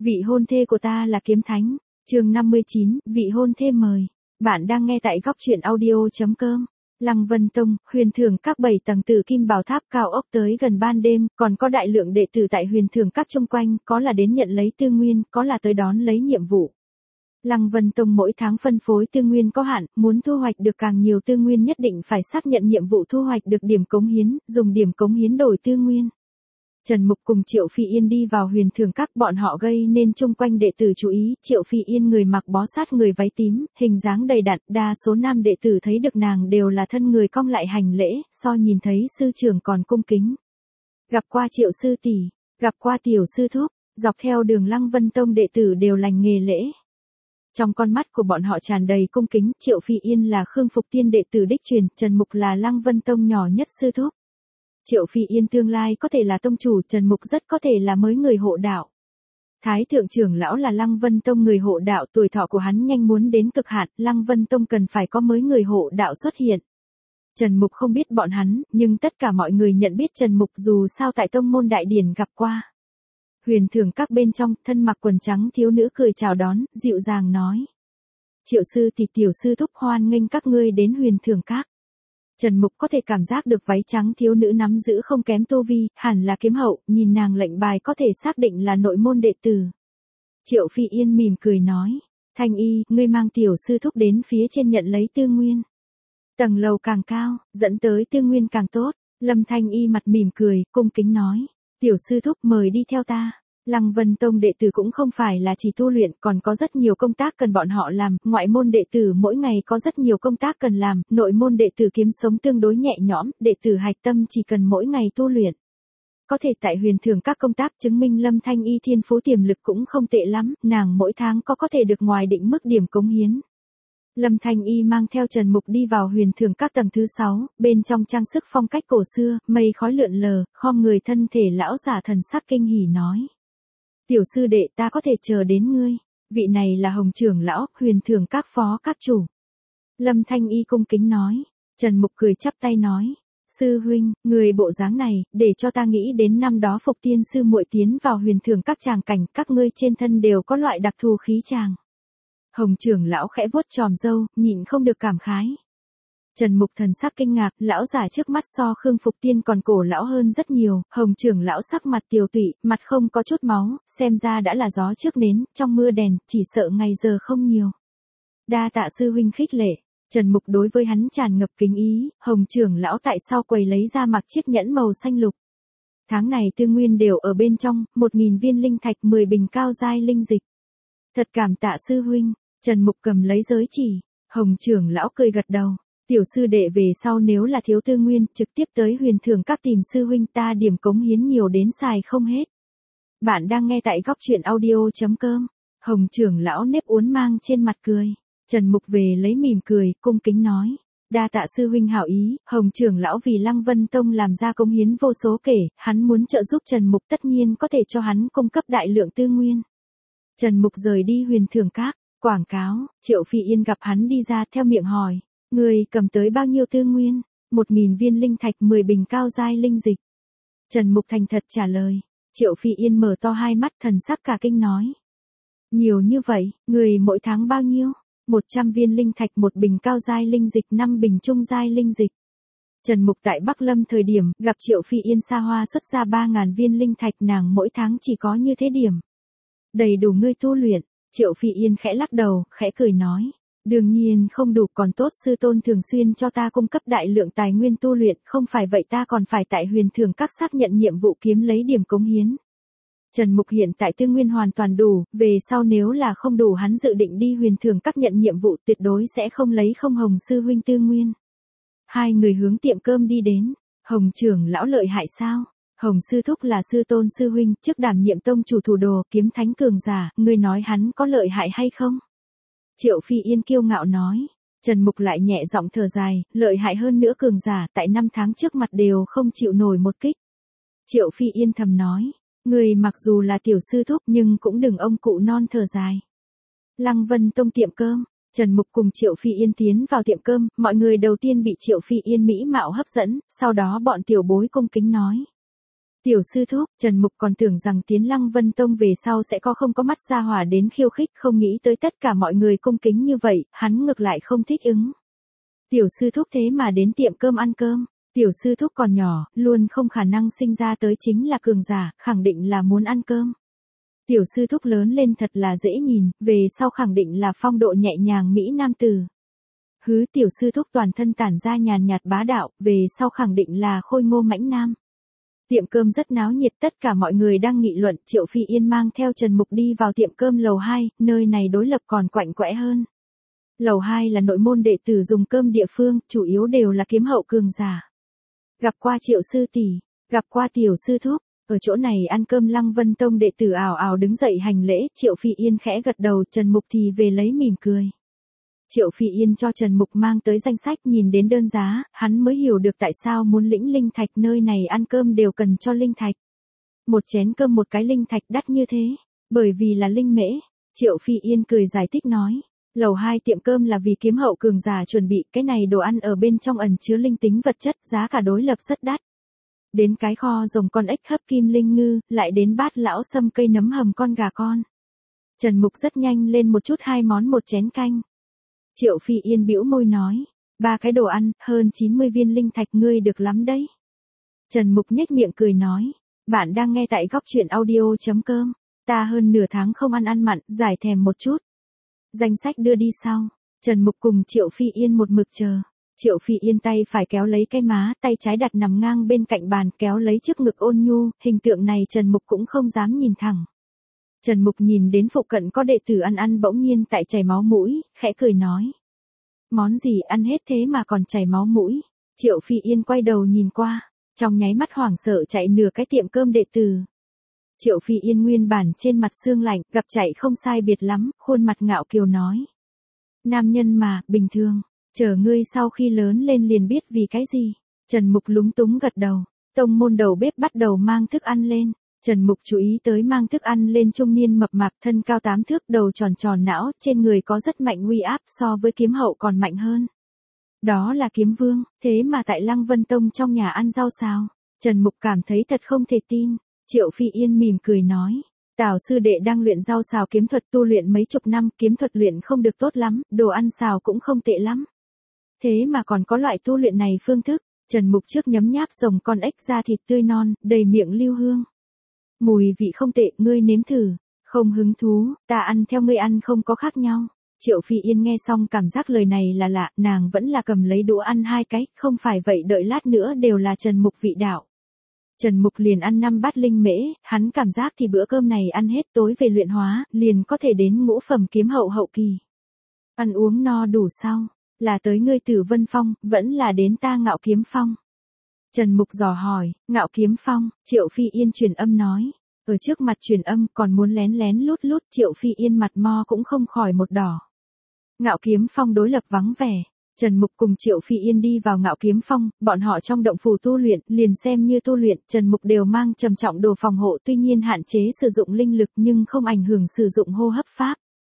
Vị hôn thê của ta là kiếm thánh. Chương 59, vị hôn thê mời. Bạn đang nghe tại góc truyện audio.com. Lăng Vân Tông, Huyền Thường Các 7 tầng tử kim bảo tháp cao ốc tới gần ban đêm, còn có đại lượng đệ tử tại Huyền Thường Các chung quanh, có là đến nhận lấy tư nguyên, có là tới đón lấy nhiệm vụ. Lăng Vân Tông mỗi tháng phân phối tư nguyên có hạn, muốn thu hoạch được càng nhiều tư nguyên nhất định phải xác nhận nhiệm vụ thu hoạch được điểm cống hiến, dùng điểm cống hiến đổi tư nguyên. Trần Mục cùng Triệu Phi Yên đi vào Huyền Thường Các, bọn họ gây nên chung quanh đệ tử chú ý. Triệu Phi Yên người mặc bó sát người váy tím, hình dáng đầy đặn, đa số nam đệ tử thấy được nàng đều là thân người cong lại hành lễ, so nhìn thấy sư trưởng còn cung kính. Gặp qua Triệu sư tỷ, gặp qua tiểu sư thúc, dọc theo đường Lăng Vân Tông đệ tử đều lành nghề lễ. Trong con mắt của bọn họ tràn đầy cung kính. Triệu Phi Yên là Khương Phục Tiên đệ tử đích truyền, Trần Mục là Lăng Vân Tông nhỏ nhất sư thúc. Triệu Phi Yên tương lai có thể là tông chủ, Trần Mục rất có thể là mới người hộ đạo. Thái thượng trưởng lão là Lăng Vân Tông người hộ đạo, tuổi thọ của hắn nhanh muốn đến cực hạn, Lăng Vân Tông cần phải có mới người hộ đạo xuất hiện. Trần Mục không biết bọn hắn, nhưng tất cả mọi người nhận biết Trần Mục dù sao tại tông môn đại điển gặp qua. Huyền Thường Các bên trong, thân mặc quần trắng thiếu nữ cười chào đón, dịu dàng nói. Triệu sư tỷ tiểu sư thúc hoan nghênh các ngươi đến Huyền Thường Các. Trần Mục có thể cảm giác được váy trắng thiếu nữ nắm giữ không kém tu vi, hẳn là kiếm hậu, nhìn nàng lệnh bài có thể xác định là nội môn đệ tử. Triệu Phi Yên mỉm cười nói, Thanh Y, ngươi mang tiểu sư thúc đến phía trên nhận lấy tư nguyên. Tầng lầu càng cao, dẫn tới tư nguyên càng tốt. Lâm Thanh Y mặt mỉm cười, cung kính nói, tiểu sư thúc mời đi theo ta. Lăng Vân Tông đệ tử cũng không phải là chỉ tu luyện, còn có rất nhiều công tác cần bọn họ làm, ngoại môn đệ tử mỗi ngày có rất nhiều công tác cần làm, nội môn đệ tử kiếm sống tương đối nhẹ nhõm, đệ tử hạch tâm chỉ cần mỗi ngày tu luyện. Có thể tại Huyền Thường Các công tác chứng minh Lâm Thanh Y thiên phú tiềm lực cũng không tệ lắm, nàng mỗi tháng có thể được ngoài định mức điểm cống hiến. Lâm Thanh Y mang theo Trần Mục đi vào Huyền Thường Các tầng thứ 6, bên trong trang sức phong cách cổ xưa, mây khói lượn lờ, khom người thân thể lão giả thần sắc kinh hỉ nói. Tiểu sư đệ ta có thể chờ đến ngươi, vị này là Hồng trưởng lão, Huyền Thường Các phó các chủ. Lâm Thanh Y cung kính nói, Trần Mục cười chắp tay nói, sư huynh, người bộ dáng này, để cho ta nghĩ đến năm đó Phục Tiên sư muội tiến vào Huyền Thường Các tràng cảnh, các ngươi trên thân đều có loại đặc thù khí tràng. Hồng trưởng lão khẽ vuốt tròm râu, nhịn không được cảm khái. Trần Mục thần sắc kinh ngạc, lão giả trước mắt so Khương Phục Tiên còn cổ lão hơn rất nhiều, Hồng trưởng lão sắc mặt tiều tụy, mặt không có chút máu, xem ra đã là gió trước nến, trong mưa đèn, chỉ sợ ngày giờ không nhiều. Đa tạ sư huynh khích lệ, Trần Mục đối với hắn tràn ngập kính ý, Hồng trưởng lão tại sau quầy lấy ra mặc chiếc nhẫn màu xanh lục. Tháng này tư nguyên đều ở bên trong, 1000 viên linh thạch, 10 bình cao giai linh dịch. Thật cảm tạ sư huynh, Trần Mục cầm lấy giới chỉ, Hồng trưởng lão cười gật đầu. Tiểu sư đệ về sau nếu là thiếu tư nguyên, trực tiếp tới Huyền Thường Các tìm sư huynh ta điểm cống hiến nhiều đến xài không hết. Bạn đang nghe tại góc truyện audio.com. Hồng trưởng lão nếp uốn mang trên mặt cười. Trần Mục về lấy mỉm cười, cung kính nói. Đa tạ sư huynh hảo ý, Hồng trưởng lão vì Lăng Vân Tông làm ra cống hiến vô số kể, hắn muốn trợ giúp Trần Mục tất nhiên có thể cho hắn cung cấp đại lượng tư nguyên. Trần Mục rời đi Huyền Thường Các, quảng cáo, Triệu Phi Yên gặp hắn đi ra theo miệng hỏi. Người cầm tới bao nhiêu tư nguyên? 1000 viên linh thạch, 10 bình cao giai linh dịch. Trần Mục thành thật trả lời. Triệu Phi Yên mở to hai mắt thần sắc cả kinh nói. Nhiều như vậy, người mỗi tháng bao nhiêu? 100 viên linh thạch, 1 bình cao giai linh dịch, 5 bình trung giai linh dịch. Trần Mục tại Bắc Lâm thời điểm, gặp Triệu Phi Yên xa hoa xuất ra 3000 viên linh thạch, nàng mỗi tháng chỉ có như thế điểm. Đầy đủ ngươi tu luyện. Triệu Phi Yên khẽ lắc đầu, khẽ cười nói. Đương nhiên không đủ, còn tốt sư tôn thường xuyên cho ta cung cấp đại lượng tài nguyên tu luyện, không phải vậy ta còn phải tại Huyền Thường Các xác nhận nhiệm vụ kiếm lấy điểm cống hiến. Trần Mục hiện tại tư nguyên hoàn toàn đủ, về sau nếu là không đủ hắn dự định đi Huyền Thường Các nhận nhiệm vụ, tuyệt đối sẽ không lấy không Hồng sư huynh tư nguyên. Hai người hướng tiệm cơm đi đến. Hồng trưởng lão lợi hại sao? Hồng sư thúc là sư tôn sư huynh, trước đảm nhiệm tông chủ thủ đồ, kiếm thánh cường giả, ngươi nói hắn có lợi hại hay không? Triệu Phi Yên kiêu ngạo nói. Trần Mục lại nhẹ giọng thở dài, lợi hại hơn nữa cường giả, tại 5 tháng trước mặt đều không chịu nổi một kích. Triệu Phi Yên thầm nói, người mặc dù là tiểu sư thúc nhưng cũng đừng ông cụ non thở dài. Lăng Vân Tông tiệm cơm, Trần Mục cùng Triệu Phi Yên tiến vào tiệm cơm, mọi người đầu tiên bị Triệu Phi Yên mỹ mạo hấp dẫn, sau đó bọn tiểu bối cung kính nói. Tiểu sư thúc, Trần Mục còn tưởng rằng tiến Lăng Vân Tông về sau sẽ không có mắt ra hỏa đến khiêu khích, không nghĩ tới tất cả mọi người cung kính như vậy, hắn ngược lại không thích ứng. Tiểu sư thúc thế mà đến tiệm cơm ăn cơm, tiểu sư thúc còn nhỏ, luôn không khả năng sinh ra tới chính là cường giả, khẳng định là muốn ăn cơm. Tiểu sư thúc lớn lên thật là dễ nhìn, về sau khẳng định là phong độ nhẹ nhàng mỹ nam tử. Hứ, tiểu sư thúc toàn thân tản ra nhàn nhạt bá đạo, về sau khẳng định là khôi ngô mãnh nam. Tiệm cơm rất náo nhiệt, tất cả mọi người đang nghị luận. Triệu Phi Yên mang theo Trần Mục đi vào tiệm cơm lầu 2, nơi này đối lập còn quạnh quẽ hơn. Lầu 2 là nội môn đệ tử dùng cơm địa phương, chủ yếu đều là kiếm hậu cường giả. Gặp qua Triệu sư tỷ, gặp qua tiểu sư thúc, ở chỗ này ăn cơm. Lăng Vân Tông đệ tử ào ào đứng dậy hành lễ. Triệu Phi Yên khẽ gật đầu, Trần Mục thì về lấy mỉm cười. Triệu Phi Yên cho Trần Mục mang tới danh sách, nhìn đến đơn giá, hắn mới hiểu được tại sao muốn lĩnh linh thạch, nơi này ăn cơm đều cần cho linh thạch. Một chén cơm một cái linh thạch đắt như thế, bởi vì là linh mễ. Triệu Phi Yên cười giải thích nói, lầu 2 tiệm cơm là vì kiếm hậu cường giả chuẩn bị, cái này đồ ăn ở bên trong ẩn chứa linh tính vật chất, giá cả đối lập rất đắt. Đến cái kho rồng con ếch hấp kim linh ngư, lại đến bát lão sâm cây nấm hầm con gà con. Trần Mục rất nhanh lên một chút 2 món một chén canh. Triệu Phi Yên bĩu môi nói, 3 cái đồ ăn, hơn 90 viên linh thạch, ngươi được lắm đấy. Trần Mục nhếch miệng cười nói, bạn đang nghe tại góc truyện audio.com, ta hơn nửa tháng không ăn mặn, giải thèm một chút. Danh sách đưa đi sau, Trần Mục cùng Triệu Phi Yên một mực chờ. Triệu Phi Yên tay phải kéo lấy cái má, tay trái đặt nằm ngang bên cạnh bàn, kéo lấy trước ngực ôn nhu, hình tượng này Trần Mục cũng không dám nhìn thẳng. Trần Mục nhìn đến phụ cận có đệ tử ăn bỗng nhiên tại chảy máu mũi, khẽ cười nói. Món gì ăn hết thế mà còn chảy máu mũi? Triệu Phi Yên quay đầu nhìn qua, trong nháy mắt hoảng sợ chạy nửa cái tiệm cơm đệ tử. Triệu Phi Yên nguyên bản trên mặt sương lạnh, gặp chạy không sai biệt lắm, khuôn mặt ngạo kiều nói. Nam nhân mà, bình thường, chờ ngươi sau khi lớn lên liền biết vì cái gì. Trần Mục lúng túng gật đầu, tông môn đầu bếp bắt đầu mang thức ăn lên. Trần Mục chú ý tới mang thức ăn lên trung niên mập mạp, thân cao 8 thước, đầu tròn tròn não, trên người có rất mạnh uy áp, so với kiếm hậu còn mạnh hơn. Đó là kiếm vương, thế mà tại Lăng Vân Tông trong nhà ăn rau xào. Trần Mục cảm thấy thật không thể tin. Triệu Phi Yên mỉm cười nói, Tào sư đệ đang luyện rau xào kiếm thuật, tu luyện mấy chục năm, kiếm thuật luyện không được tốt lắm, đồ ăn xào cũng không tệ lắm. Thế mà còn có loại tu luyện này phương thức. Trần Mục trước nhấm nháp rồng con ếch da thịt tươi non, đầy miệng lưu hương. Mùi vị không tệ, ngươi nếm thử. Không hứng thú, ta ăn theo ngươi ăn không có khác nhau. Triệu Phi Yên nghe xong cảm giác lời này là lạ, nàng vẫn là cầm lấy đũa ăn 2 cái, không phải vậy đợi lát nữa đều là Trần Mục vị đạo. Trần Mục liền ăn 5 bát linh mễ, hắn cảm giác thì bữa cơm này ăn hết, tối về luyện hóa, liền có thể đến ngũ phẩm kiếm hậu hậu kỳ. Ăn uống no đủ sau, là tới ngươi Tử Vân Phong, vẫn là đến ta Ngạo Kiếm Phong. Trần Mục dò hỏi, Ngạo Kiếm Phong. Triệu Phi Yên truyền âm nói. Ở trước mặt truyền âm còn muốn lén lén lút lút, Triệu Phi Yên mặt mo cũng không khỏi một đỏ. Ngạo Kiếm Phong đối lập vắng vẻ. Trần Mục cùng Triệu Phi Yên đi vào Ngạo Kiếm Phong, bọn họ trong động phủ tu luyện, liền xem như tu luyện, Trần Mục đều mang trầm trọng đồ phòng hộ, tuy nhiên hạn chế sử dụng linh lực nhưng không ảnh hưởng sử dụng hô hấp pháp.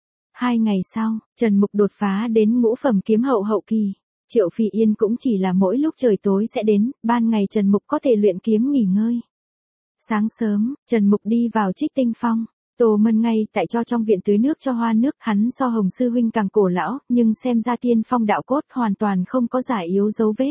2 ngày sau, Trần Mục đột phá đến ngũ phẩm kiếm hậu hậu kỳ. Triệu Phi Yên cũng chỉ là mỗi lúc trời tối sẽ đến, ban ngày Trần Mục có thể luyện kiếm nghỉ ngơi. Sáng sớm, Trần Mục đi vào Trích Tinh Phong. Tô Mân ngay tại cho trong viện tưới nước cho hoa nước, hắn so Hồng sư huynh càng cổ lão, nhưng xem ra tiên phong đạo cốt hoàn toàn không có giả yếu dấu vết.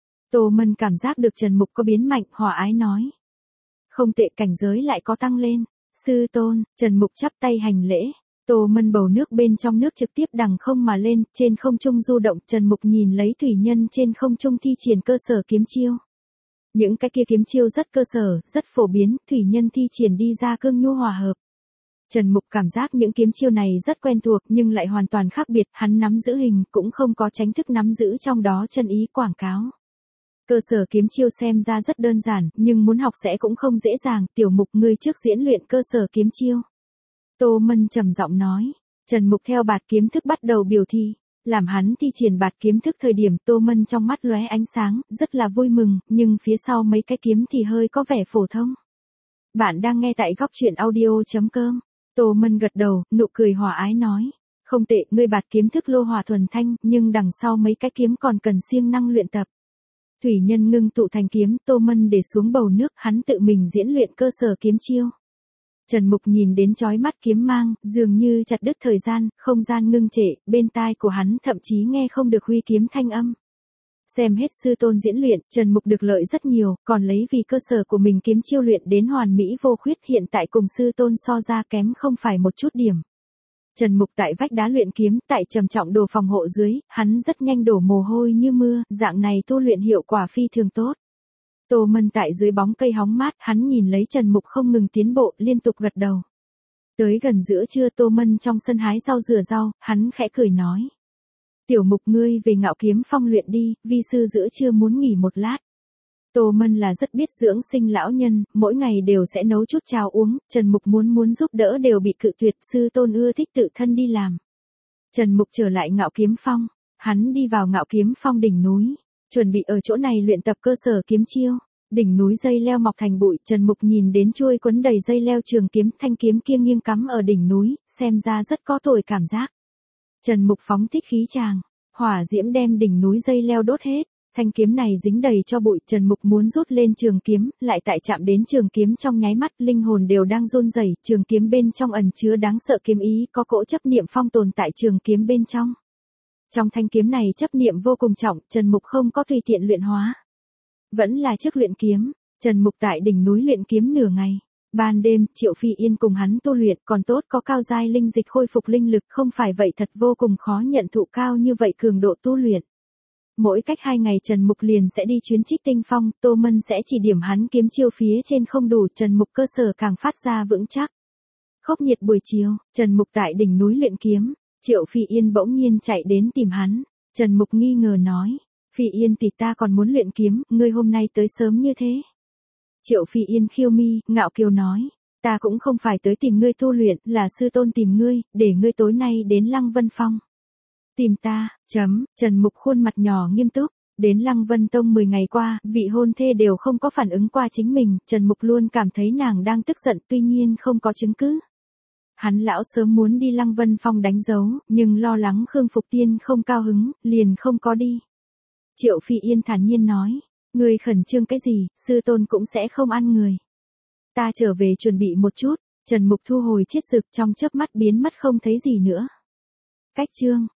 Tô Mân cảm giác được Trần Mục có biến mạnh, hòa ái nói. Không tệ, cảnh giới lại có tăng lên. Sư tôn, Trần Mục chắp tay hành lễ. Tô Mân bầu nước bên trong nước trực tiếp đằng không mà lên, trên không trung du động. Trần Mục nhìn lấy thủy nhân trên không trung thi triển cơ sở kiếm chiêu. Những cái kia kiếm chiêu rất cơ sở, rất phổ biến, thủy nhân thi triển đi ra cương nhu hòa hợp. Trần Mục cảm giác những kiếm chiêu này rất quen thuộc nhưng lại hoàn toàn khác biệt, hắn nắm giữ hình, cũng không có tránh thức nắm giữ trong đó chân ý quảng cáo. Cơ sở kiếm chiêu xem ra rất đơn giản, nhưng muốn học sẽ cũng không dễ dàng, Tiểu Mục ngươi trước diễn luyện cơ sở kiếm chiêu. Tô Mân trầm giọng nói, Trần Mục theo bạt kiếm thức bắt đầu biểu thi, làm hắn thi triển bạt kiếm thức thời điểm Tô Mân trong mắt lóe ánh sáng, rất là vui mừng, nhưng phía sau mấy cái kiếm thì hơi có vẻ phổ thông. Bạn đang nghe tại góc truyện audio.com. Tô Mân gật đầu, nụ cười hòa ái nói, không tệ, ngươi bạt kiếm thức lô hỏa thuần thanh, nhưng đằng sau mấy cái kiếm còn cần siêng năng luyện tập. Thủy nhân ngưng tụ thành kiếm, Tô Mân để xuống bầu nước, hắn tự mình diễn luyện cơ sở kiếm chiêu. Trần Mục nhìn đến chói mắt kiếm mang, dường như chặt đứt thời gian, không gian ngưng trệ, bên tai của hắn thậm chí nghe không được huy kiếm thanh âm. Xem hết sư tôn diễn luyện, Trần Mục được lợi rất nhiều, còn lấy vì cơ sở của mình kiếm chiêu luyện đến hoàn mỹ vô khuyết, hiện tại cùng sư tôn so ra kém không phải một chút điểm. Trần Mục tại vách đá luyện kiếm, tại trầm trọng đồ phòng hộ dưới, hắn rất nhanh đổ mồ hôi như mưa, dạng này tu luyện hiệu quả phi thường tốt. Tô Mân tại dưới bóng cây hóng mát, hắn nhìn lấy Trần Mục không ngừng tiến bộ, liên tục gật đầu. Tới gần giữa trưa, Tô Mân trong sân hái rau rửa rau, hắn khẽ cười nói. Tiểu Mục, ngươi về Ngạo Kiếm Phong luyện đi, vi sư giữa trưa muốn nghỉ một lát. Tô Mân là rất biết dưỡng sinh lão nhân, mỗi ngày đều sẽ nấu chút cháo uống, Trần Mục muốn giúp đỡ đều bị cự tuyệt, sư tôn ưa thích tự thân đi làm. Trần Mục trở lại Ngạo Kiếm Phong, hắn đi vào Ngạo Kiếm Phong đỉnh núi, chuẩn bị ở chỗ này luyện tập cơ sở kiếm chiêu. Đỉnh núi dây leo mọc thành bụi, Trần Mục nhìn đến chuôi quấn đầy dây leo trường kiếm, thanh kiếm kia nghiêng cắm ở đỉnh núi, xem ra rất có tuổi cảm giác. Trần Mục phóng thích khí tràng, hỏa diễm đem đỉnh núi dây leo đốt hết, thanh kiếm này dính đầy cho bụi, Trần Mục muốn rút lên trường kiếm, lại tại chạm đến trường kiếm trong nháy mắt, linh hồn đều đang run rẩy, trường kiếm bên trong ẩn chứa đáng sợ kiếm ý, có cỗ chấp niệm phong tồn tại trường kiếm bên trong. Trong thanh kiếm này chấp niệm vô cùng trọng, Trần Mục không có tùy tiện luyện hóa. Vẫn là trước luyện kiếm, Trần Mục tại đỉnh núi luyện kiếm nửa ngày. Ban đêm, Triệu Phi Yên cùng hắn tu luyện, còn tốt có cao giai linh dịch khôi phục linh lực, không phải vậy thật vô cùng khó nhận thụ cao như vậy cường độ tu luyện. Mỗi cách 2 ngày Trần Mục liền sẽ đi chuyến Trích Tinh Phong, Tô Mân sẽ chỉ điểm hắn kiếm chiêu phía trên không đủ, Trần Mục cơ sở càng phát ra vững chắc. Khốc nhiệt buổi chiều, Trần Mục tại đỉnh núi luyện kiếm, Triệu Phi Yên bỗng nhiên chạy đến tìm hắn, Trần Mục nghi ngờ nói, Phi Yên tỷ, ta còn muốn luyện kiếm, ngươi hôm nay tới sớm như thế. Triệu Phi Yên khiêu mi, ngạo kiều nói, ta cũng không phải tới tìm ngươi tu luyện, là sư tôn tìm ngươi, để ngươi tối nay đến Lăng Vân Phong. Tìm ta, Trần Mục khuôn mặt nhỏ nghiêm túc, đến Lăng Vân Tông 10 ngày qua, vị hôn thê đều không có phản ứng qua chính mình, Trần Mục luôn cảm thấy nàng đang tức giận, tuy nhiên không có chứng cứ. Hắn lão sớm muốn đi Lăng Vân Phong đánh dấu, nhưng lo lắng Khương Phục Tiên không cao hứng, liền không có đi. Triệu Phi Yên thản nhiên nói, ngươi khẩn trương cái gì, sư tôn cũng sẽ không ăn người. Ta trở về chuẩn bị một chút, Trần Mục thu hồi chiết dược, trong chớp mắt biến mất không thấy gì nữa. Cách chương